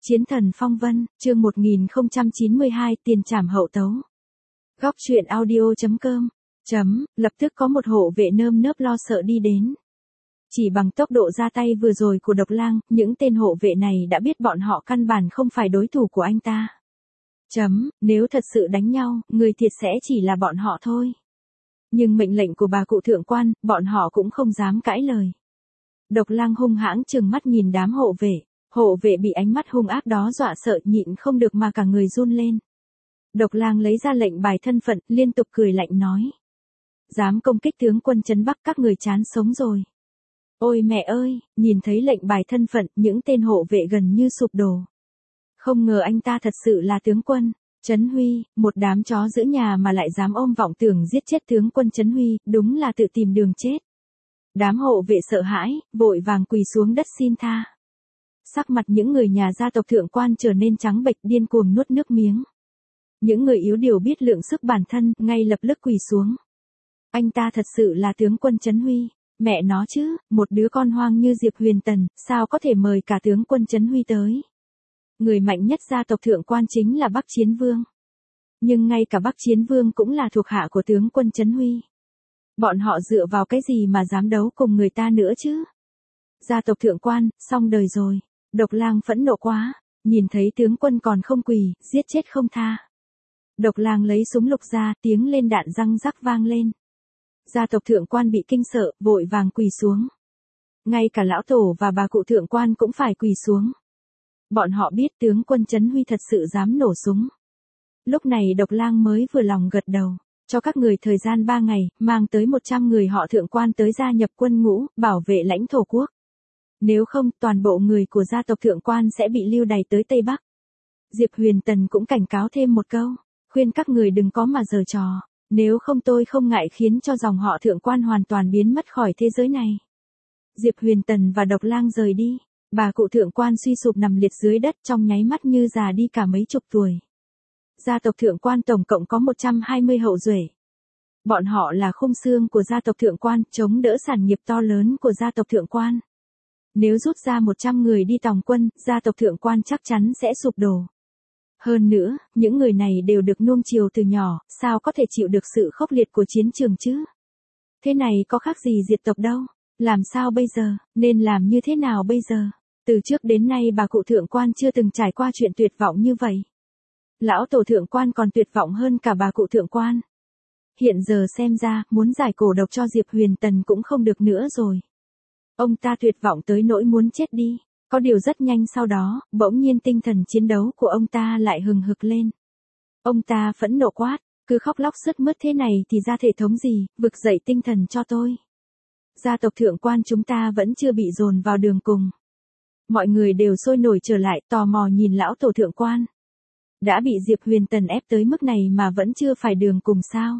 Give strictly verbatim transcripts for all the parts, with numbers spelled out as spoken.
Chiến thần phong vân, chương một nghìn không trăm chín mươi hai, tiền trảm hậu tấu. Góc truyện audio chấm com. Chấm, lập tức có một hộ vệ nơm nớp lo sợ đi đến. Chỉ bằng tốc độ ra tay vừa rồi của Độc Lang, những tên hộ vệ này đã biết bọn họ căn bản không phải đối thủ của anh ta. Chấm, nếu thật sự đánh nhau, người thiệt sẽ chỉ là bọn họ thôi. Nhưng mệnh lệnh của bà cụ thượng quan, bọn họ cũng không dám cãi lời. Độc Lang hung hãng trừng mắt nhìn đám hộ vệ. Hộ vệ bị ánh mắt hung ác đó dọa sợ nhịn không được mà cả người run lên. Độc Lang lấy ra lệnh bài thân phận, liên tục cười lạnh nói. Dám công kích tướng quân trấn Bắc, các người chán sống rồi. Ôi mẹ ơi, nhìn thấy lệnh bài thân phận, những tên hộ vệ gần như sụp đổ. Không ngờ anh ta thật sự là tướng quân Trấn Huy, một đám chó giữ nhà mà lại dám ôm vọng tưởng giết chết tướng quân Trấn Huy, đúng là tự tìm đường chết. Đám hộ vệ sợ hãi, vội vàng quỳ xuống đất xin tha. Sắc mặt những người nhà gia tộc thượng quan trở nên trắng bệch, điên cuồng nuốt nước miếng. Những người yếu điều biết lượng sức bản thân, ngay lập tức quỳ xuống. Anh ta thật sự là tướng quân Trấn Huy, mẹ nó chứ, một đứa con hoang như Diệp Huyền Tần, sao có thể mời cả tướng quân Trấn Huy tới. Người mạnh nhất gia tộc thượng quan chính là Bắc Chiến Vương. Nhưng ngay cả Bắc Chiến Vương cũng là thuộc hạ của tướng quân Trấn Huy. Bọn họ dựa vào cái gì mà dám đấu cùng người ta nữa chứ? Gia tộc thượng quan, xong đời rồi. Độc Lang phẫn nộ quá, nhìn thấy tướng quân còn không quỳ, giết chết không tha. Độc Lang lấy súng lục ra, tiếng lên đạn răng rắc vang lên. Gia tộc thượng quan bị kinh sợ, vội vàng quỳ xuống. Ngay cả lão tổ và bà cụ thượng quan cũng phải quỳ xuống. Bọn họ biết tướng quân Trấn Huy thật sự dám nổ súng. Lúc này Độc Lang mới vừa lòng gật đầu, cho các người thời gian ba ngày, mang tới một trăm người họ thượng quan tới gia nhập quân ngũ, bảo vệ lãnh thổ quốc. Nếu không, toàn bộ người của gia tộc thượng quan sẽ bị lưu đày tới Tây Bắc. Diệp Huyền Tần cũng cảnh cáo thêm một câu, khuyên các người đừng có mà giở trò, nếu không tôi không ngại khiến cho dòng họ thượng quan hoàn toàn biến mất khỏi thế giới này. Diệp Huyền Tần và Độc Lang rời đi, bà cụ thượng quan suy sụp nằm liệt dưới đất trong nháy mắt như già đi cả mấy chục tuổi. Gia tộc thượng quan tổng cộng có một trăm hai mươi hậu duệ. Bọn họ là khung xương của gia tộc thượng quan, chống đỡ sản nghiệp to lớn của gia tộc thượng quan. Nếu rút ra một trăm người đi tòng quân, gia tộc thượng quan chắc chắn sẽ sụp đổ. Hơn nữa, những người này đều được nuông chiều từ nhỏ, sao có thể chịu được sự khốc liệt của chiến trường chứ? Thế này có khác gì diệt tộc đâu, làm sao bây giờ, nên làm như thế nào bây giờ? Từ trước đến nay bà cụ thượng quan chưa từng trải qua chuyện tuyệt vọng như vậy. Lão tổ thượng quan còn tuyệt vọng hơn cả bà cụ thượng quan. Hiện giờ xem ra, muốn giải cổ độc cho Diệp Huyền Tần cũng không được nữa rồi. Ông ta tuyệt vọng tới nỗi muốn chết đi. Có điều rất nhanh sau đó, bỗng nhiên tinh thần chiến đấu của ông ta lại hừng hực lên. Ông ta phẫn nộ quát, cứ khóc lóc sướt mướt thế này thì ra thể thống gì, vực dậy tinh thần cho tôi. Gia tộc thượng quan chúng ta vẫn chưa bị dồn vào đường cùng. Mọi người đều sôi nổi trở lại, tò mò nhìn lão tổ thượng quan. Đã bị Diệp Huyền Tần ép tới mức này mà vẫn chưa phải đường cùng sao?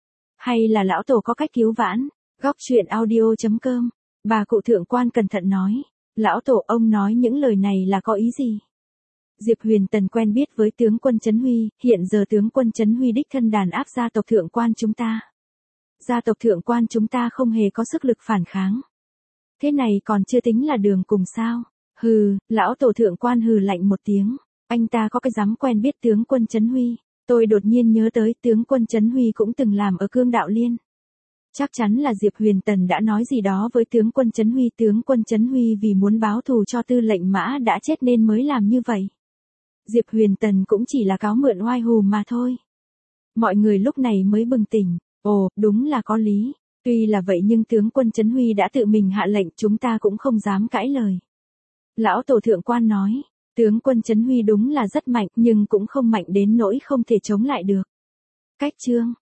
Hay là lão tổ có cách cứu vãn? Góc truyện audio chấm com. Bà cụ thượng quan cẩn thận nói. Lão tổ, ông nói những lời này là có ý gì? Diệp Huyền Tần quen biết với tướng quân Trấn Huy, hiện giờ tướng quân Trấn Huy đích thân đàn áp gia tộc thượng quan chúng ta. Gia tộc thượng quan chúng ta không hề có sức lực phản kháng. Thế này còn chưa tính là đường cùng sao? Hừ, lão tổ thượng quan hừ lạnh một tiếng. Anh ta có cái dám quen biết tướng quân Trấn Huy. Tôi đột nhiên nhớ tới tướng quân Trấn Huy cũng từng làm ở Cương Đạo Liên. Chắc chắn là Diệp Huyền Tần đã nói gì đó với tướng quân Trấn Huy. Tướng quân Trấn Huy vì muốn báo thù cho Tư lệnh Mã đã chết nên mới làm như vậy. Diệp Huyền Tần cũng chỉ là cáo mượn oai hùm mà thôi. Mọi người lúc này mới bừng tỉnh. Ồ, đúng là có lý. Tuy là vậy nhưng tướng quân Trấn Huy đã tự mình hạ lệnh, chúng ta cũng không dám cãi lời. Lão tổ thượng quan nói, tướng quân Trấn Huy đúng là rất mạnh nhưng cũng không mạnh đến nỗi không thể chống lại được. Cách chương